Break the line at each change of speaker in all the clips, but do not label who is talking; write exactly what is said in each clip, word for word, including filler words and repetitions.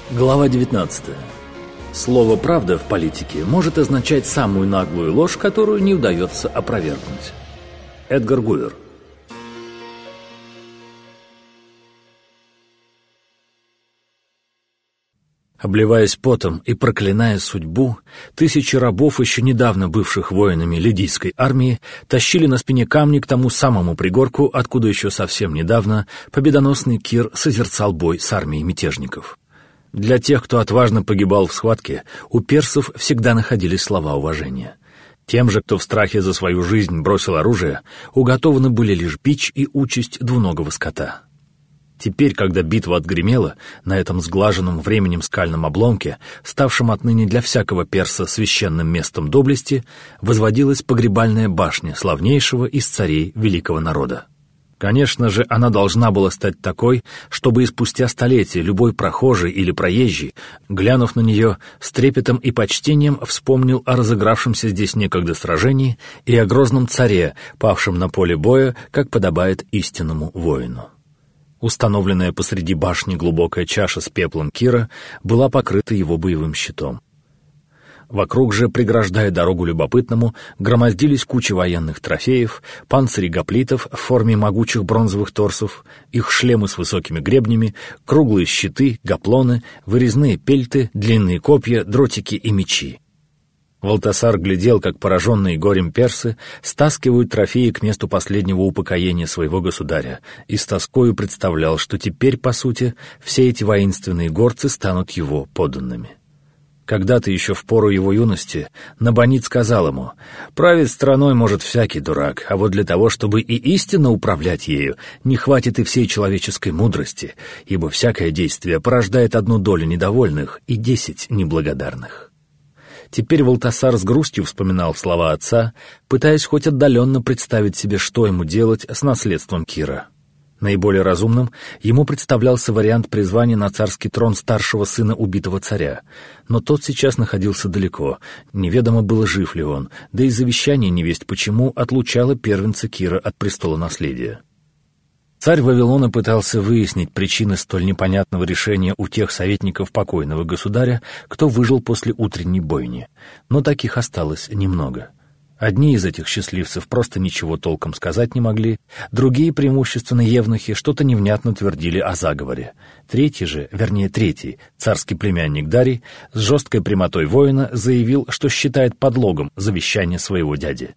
Глава девятнадцатая. Слово «правда» в политике может означать самую наглую ложь, которую не удается опровергнуть. Эдгар Гувер. Обливаясь потом и проклиная судьбу, тысячи рабов, еще недавно бывших воинами лидийской армии, тащили на спине камни к тому самому пригорку, откуда еще совсем недавно победоносный Кир созерцал бой с армией мятежников. Для тех, кто отважно погибал в схватке, у персов всегда находились слова уважения. Тем же, кто в страхе за свою жизнь бросил оружие, уготованы были лишь бич и участь двуногого скота. Теперь, когда битва отгремела на этом сглаженном временем скальном обломке, ставшем отныне для всякого перса священным местом доблести, возводилась погребальная башня славнейшего из царей великого народа. Конечно же, она должна была стать такой, чтобы и спустя столетия любой прохожий или проезжий, глянув на нее, с трепетом и почтением вспомнил о разыгравшемся здесь некогда сражении и о грозном царе, павшем на поле боя, как подобает истинному воину. Установленная посреди башни глубокая чаша с пеплом Кира была покрыта его боевым щитом. Вокруг же, преграждая дорогу любопытному, громоздились кучи военных трофеев, панцири гоплитов в форме могучих бронзовых торсов, их шлемы с высокими гребнями, круглые щиты, гаплоны, вырезные пельты, длинные копья, дротики и мечи. Валтасар глядел, как пораженные горем персы стаскивают трофеи к месту последнего упокоения своего государя, и с тоскою представлял, что теперь, по сути, все эти воинственные горцы станут его подданными. Когда-то еще в пору его юности Набонид сказал ему: «Править страной может всякий дурак, а вот для того, чтобы и истинно управлять ею, не хватит и всей человеческой мудрости, ибо всякое действие порождает одну долю недовольных и десять неблагодарных». Теперь Валтасар с грустью вспоминал слова отца, пытаясь хоть отдаленно представить себе, что ему делать с наследством Кира. Наиболее разумным ему представлялся вариант призвания на царский трон старшего сына убитого царя, но тот сейчас находился далеко, неведомо было, жив ли он, да и завещание невесть почему отлучало первенца Кира от престола наследия. Царь Вавилона пытался выяснить причины столь непонятного решения у тех советников покойного государя, кто выжил после утренней бойни, но таких осталось немного. Одни из этих счастливцев просто ничего толком сказать не могли, другие, преимущественно евнухи, что-то невнятно твердили о заговоре. Третий же, вернее третий, царский племянник Дарий, с жесткой прямотой воина заявил, что считает подлогом завещание своего дяди.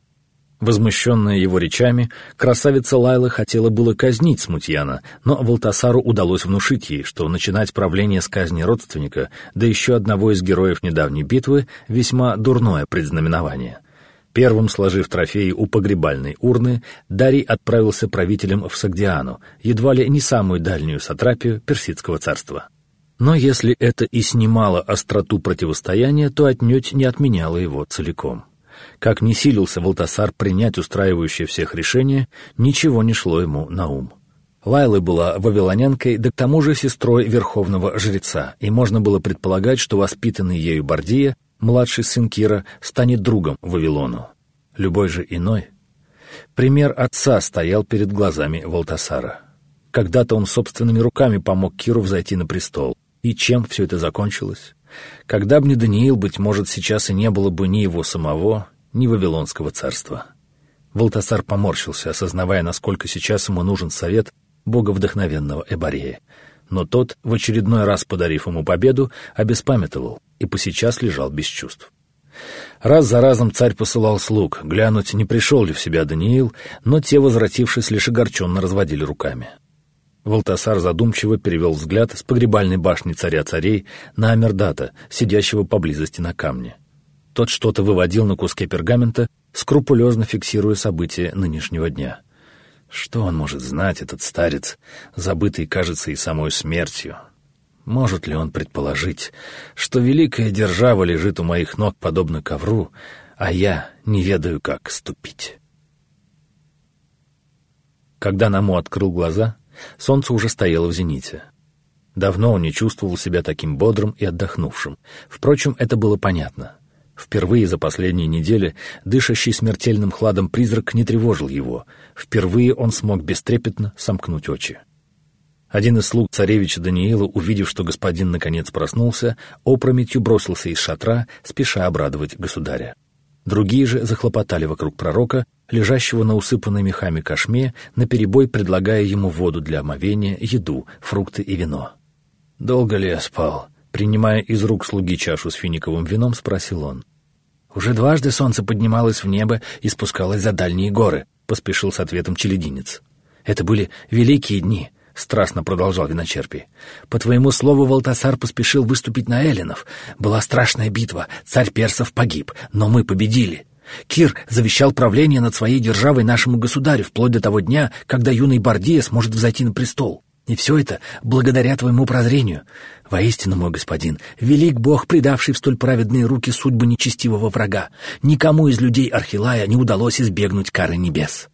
Возмущенная его речами, красавица Лайла хотела было казнить смутьяна, но Валтасару удалось внушить ей, что начинать правление с казни родственника, да еще одного из героев недавней битвы, весьма дурное предзнаменование. Первым сложив трофеи у погребальной урны, Дарий отправился правителем в Сагдиану, едва ли не самую дальнюю сатрапию Персидского царства. Но если это и снимало остроту противостояния, то отнюдь не отменяло его целиком. Как ни силился Валтасар принять устраивающее всех решение, ничего не шло ему на ум. Лайла была вавилонянкой, да к тому же сестрой верховного жреца, и можно было предполагать, что воспитанный ею Бардия, младший сын Кира, станет другом Вавилону. Любой же иной. Пример отца стоял перед глазами Валтасара. Когда-то он собственными руками помог Киру взойти на престол. И чем все это закончилось? Когда б не Даниил, быть может, сейчас и не было бы ни его самого, ни Вавилонского царства. Валтасар поморщился, осознавая, насколько сейчас ему нужен совет боговдохновенного Эборея. Но тот, в очередной раз подарив ему победу, обеспамятовал и посейчас лежал без чувств. Раз за разом царь посылал слуг, глянуть, не пришел ли в себя Даниил, но те, возвратившись, лишь огорченно разводили руками. Валтасар задумчиво перевел взгляд с погребальной башни царя-царей на Амердата, сидящего поблизости на камне. Тот что-то выводил на куске пергамента, скрупулезно фиксируя события нынешнего дня. Что он может знать, этот старец, забытый, кажется, и самой смертью? Может ли он предположить, что великая держава лежит у моих ног подобно ковру, а я не ведаю, как ступить? Когда Наму открыл глаза, солнце уже стояло в зените. Давно он не чувствовал себя таким бодрым и отдохнувшим. Впрочем, это было понятно. Впервые за последние недели дышащий смертельным хладом призрак не тревожил его. Впервые он смог бестрепетно сомкнуть очи. Один из слуг царевича Даниила, увидев, что господин наконец проснулся, опрометью бросился из шатра, спеша обрадовать государя. Другие же захлопотали вокруг пророка, лежащего на усыпанной мехами кошме, наперебой предлагая ему воду для омовения, еду, фрукты и вино. «Долго ли я спал?» Принимая из рук слуги чашу с финиковым вином, спросил он. «Уже дважды солнце поднималось в небо и спускалось за дальние горы», — поспешил с ответом челядинец. «Это были великие дни», — страстно продолжал виночерпий. «По твоему слову, Валтасар поспешил выступить на эллинов. Была страшная битва, царь персов погиб, но мы победили. Кир завещал правление над своей державой нашему государю вплоть до того дня, когда юный Бардия сможет взойти на престол. И все это благодаря твоему прозрению. Воистину, мой господин, велик Бог, предавший в столь праведные руки судьбы нечестивого врага. Никому из людей Архилая не удалось избегнуть кары небес».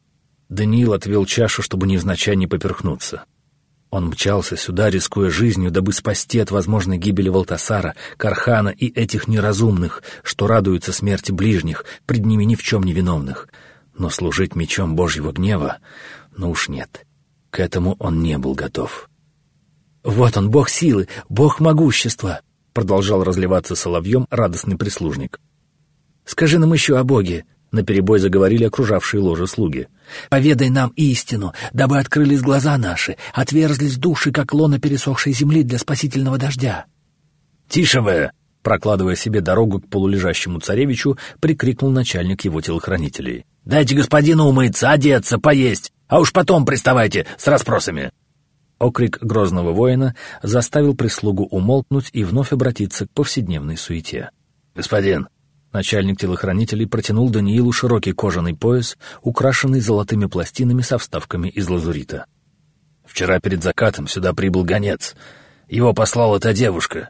Даниил отвел чашу, чтобы невзначай не поперхнуться. Он мчался сюда, рискуя жизнью, дабы спасти от возможной гибели Валтасара, Кархана и этих неразумных, что радуются смерти ближних, пред ними ни в чем не виновных. Но служить мечом Божьего гнева, ну уж нет. К этому он не был готов. «Вот он, бог силы, бог могущества!» — продолжал разливаться соловьем радостный прислужник. «Скажи нам еще о Боге!» — наперебой заговорили окружавшие ложе слуги. «Поведай нам истину, дабы открылись глаза наши, отверзлись души, как лоно пересохшей земли для спасительного дождя». «Тише вы!» — прокладывая себе дорогу к полулежащему царевичу, прикрикнул начальник его телохранителей. «Дайте господину умыться, одеться, поесть, а уж потом приставайте с расспросами!» Окрик грозного воина заставил прислугу умолкнуть и вновь обратиться к повседневной суете. «Господин!» Начальник телохранителей протянул Даниилу широкий кожаный пояс, украшенный золотыми пластинами со вставками из лазурита. «Вчера перед закатом сюда прибыл гонец. Его послала та девушка».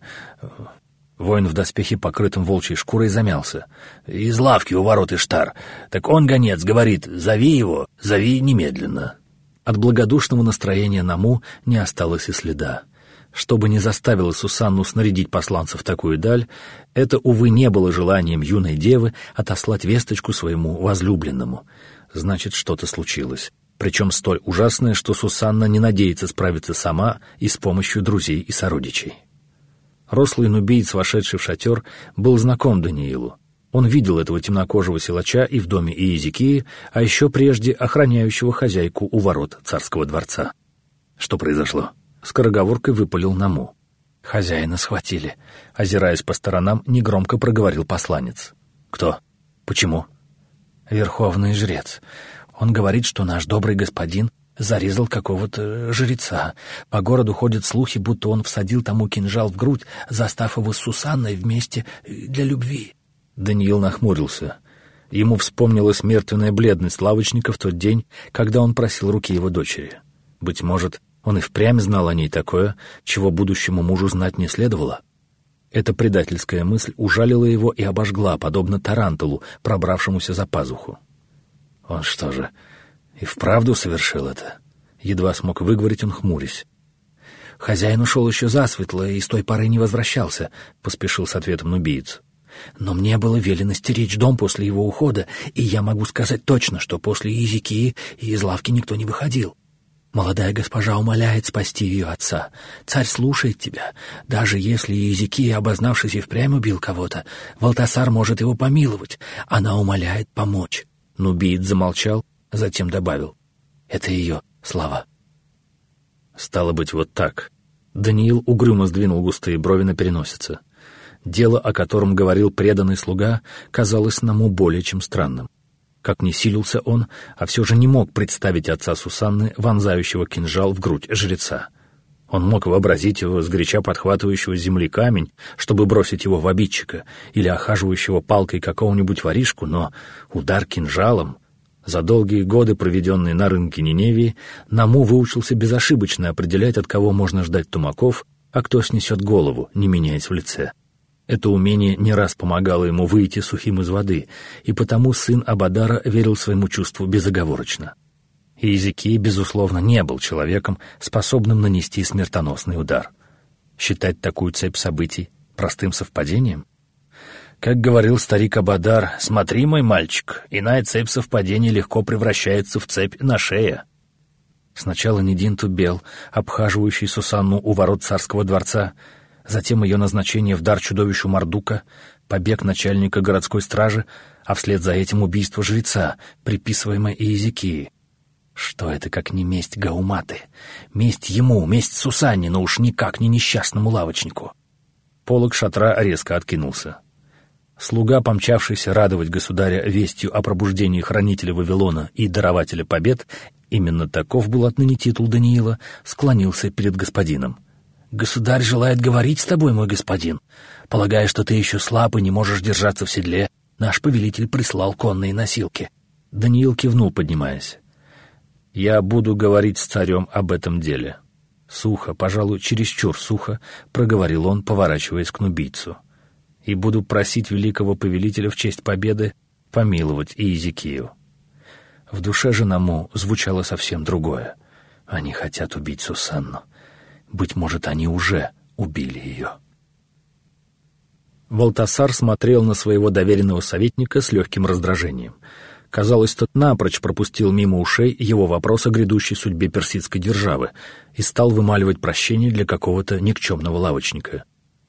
Воин в доспехе, покрытым волчьей шкурой, замялся. «Из лавки у ворот Иштар. Так он, гонец, говорит, зови его, зови немедленно». От благодушного настроения Наму не осталось и следа. Что бы ни заставило Сусанну снарядить посланцев в такую даль, это, увы, не было желанием юной девы отослать весточку своему возлюбленному. Значит, что-то случилось. Причем столь ужасное, что Сусанна не надеется справиться сама и с помощью друзей и сородичей. Рослый нубиец, вошедший в шатер, был знаком Даниилу. Он видел этого темнокожего силача и в доме Иезекии, а еще прежде охраняющего хозяйку у ворот царского дворца. «Что произошло?» — скороговоркой выпалил Наму. «Хозяина схватили», — озираясь по сторонам, негромко проговорил посланец. «Кто? Почему?» «Верховный жрец. Он говорит, что наш добрый господин зарезал какого-то жреца. По городу ходят слухи, будто он всадил тому кинжал в грудь, застав его с Сусанной вместе для любви». Даниил нахмурился. Ему вспомнилась мертвенная бледность лавочника в тот день, когда он просил руки его дочери. Быть может, он и впрямь знал о ней такое, чего будущему мужу знать не следовало. Эта предательская мысль ужалила его и обожгла, подобно тарантулу, пробравшемуся за пазуху. «Он что же, и вправду совершил это?» Едва смог выговорить он, хмурясь. «Хозяин ушел еще засветло и с той поры не возвращался», — поспешил с ответом нубиец. «Но мне было велено стеречь дом после его ухода, и я могу сказать точно, что после Иезекии из лавки никто не выходил. Молодая госпожа умоляет спасти ее отца. Царь слушает тебя. Даже если Иезекия, обознавшись, и впрямь убил кого-то, Валтасар может его помиловать. Она умоляет помочь». Нубиец замолчал, затем добавил: «Это ее слова». «Стало быть, вот так». Даниил угрюмо сдвинул густые брови на переносице. Дело, о котором говорил преданный слуга, казалось Наму более чем странным. Как ни силился он, а все же не мог представить отца Сусанны, вонзающего кинжал в грудь жреца. Он мог вообразить его сгоряча подхватывающего с земли камень, чтобы бросить его в обидчика, или охаживающего палкой какого-нибудь воришку, но удар кинжалом... За долгие годы, проведенные на рынке Ниневии, Наму выучился безошибочно определять, от кого можно ждать тумаков, а кто снесет голову, не меняясь в лице. Это умение не раз помогало ему выйти сухим из воды, и потому сын Абадара верил своему чувству безоговорочно. Иезекия, безусловно, не был человеком, способным нанести смертоносный удар. Считать такую цепь событий простым совпадением? Как говорил старик Абадар: «Смотри, мой мальчик, иная цепь совпадений легко превращается в цепь на шее». Сначала Недин Тубел, обхаживающий Сусанну у ворот царского дворца, затем ее назначение в дар чудовищу Мардука, побег начальника городской стражи, а вслед за этим убийство жреца, приписываемое Иезекии. Что это, как не месть Гауматы? Месть ему, месть Сусанне, но уж никак не несчастному лавочнику. Полог шатра резко откинулся. Слуга, помчавшийся радовать государя вестью о пробуждении хранителя Вавилона и дарователя побед, именно таков был отныне титул Даниила, склонился перед господином. «Государь желает говорить с тобой, мой господин. Полагая, что ты еще слаб и не можешь держаться в седле, наш повелитель прислал конные носилки». Даниил кивнул, поднимаясь. «Я буду говорить с царем об этом деле». Сухо, пожалуй, чересчур сухо, проговорил он, поворачиваясь к нубийцу. «И буду просить великого повелителя в честь победы помиловать Иезекию». В душе же Наму звучало совсем другое. Они хотят убить Сусанну. Быть может, они уже убили ее. Валтасар смотрел на своего доверенного советника с легким раздражением. Казалось, тот напрочь пропустил мимо ушей его вопрос о грядущей судьбе персидской державы и стал вымаливать прощение для какого-то никчемного лавочника.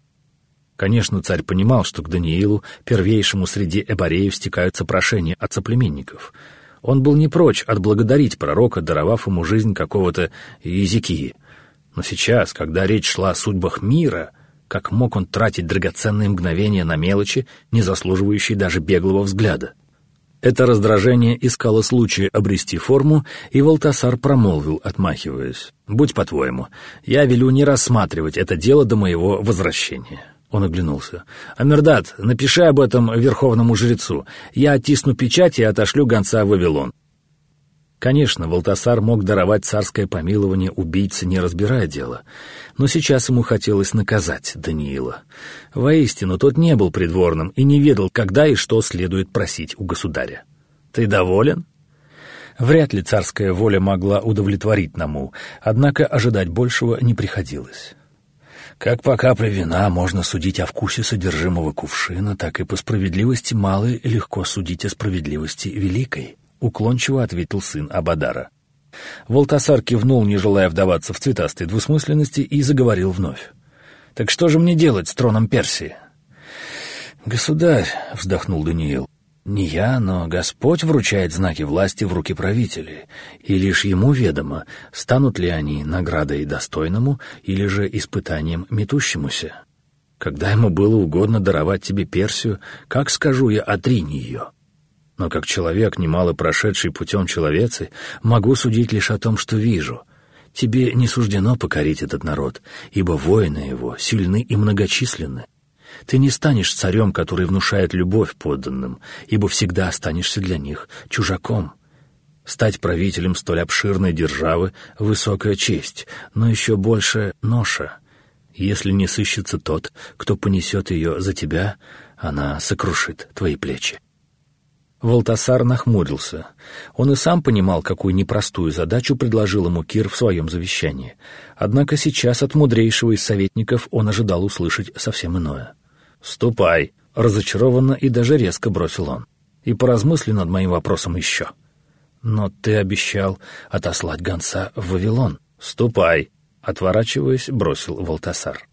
Конечно, царь понимал, что к Даниилу, первейшему среди эбореев, стекаются прошения от соплеменников. Он был не прочь отблагодарить пророка, даровав ему жизнь какого-то Иезекии. Но сейчас, когда речь шла о судьбах мира, как мог он тратить драгоценные мгновения на мелочи, не заслуживающие даже беглого взгляда? Это раздражение искало случая обрести форму, и Валтасар промолвил, отмахиваясь: «Будь по-твоему, я велю не рассматривать это дело до моего возвращения». Он оглянулся. «Амирдад, напиши об этом верховному жрецу. Я оттисну печать и отошлю гонца в Вавилон». Конечно, Валтасар мог даровать царское помилование убийце, не разбирая дело, но сейчас ему хотелось наказать Даниила. Воистину, тот не был придворным и не ведал, когда и что следует просить у государя. «Ты доволен?» Вряд ли царская воля могла удовлетворить Наму, однако ожидать большего не приходилось. Как по капле вина можно судить о вкусе содержимого кувшина, так и по справедливости малой легко судить о справедливости великой, уклончиво ответил сын Абадара. Валтасар кивнул, не желая вдаваться в цветастой двусмысленности, и заговорил вновь. «Так что же мне делать с троном Персии?» «Государь», — вздохнул Даниил, — «не я, но Господь вручает знаки власти в руки правителей, и лишь ему ведомо, станут ли они наградой достойному или же испытанием метущемуся. Когда ему было угодно даровать тебе Персию, как скажу я, отринь ее? Но как человек, немало прошедший путем человецы, могу судить лишь о том, что вижу. Тебе не суждено покорить этот народ, ибо воины его сильны и многочисленны. Ты не станешь царем, который внушает любовь подданным, ибо всегда останешься для них чужаком. Стать правителем столь обширной державы — высокая честь, но еще больше — ноша. Если не сыщется тот, кто понесет ее за тебя, она сокрушит твои плечи». Валтасар нахмурился. Он и сам понимал, какую непростую задачу предложил ему Кир в своем завещании. Однако сейчас от мудрейшего из советников он ожидал услышать совсем иное. «Ступай!» — разочарованно и даже резко бросил он. «И поразмысли над моим вопросом еще». «Но ты обещал отослать гонца в Вавилон». «Ступай!» — отворачиваясь, бросил Валтасар.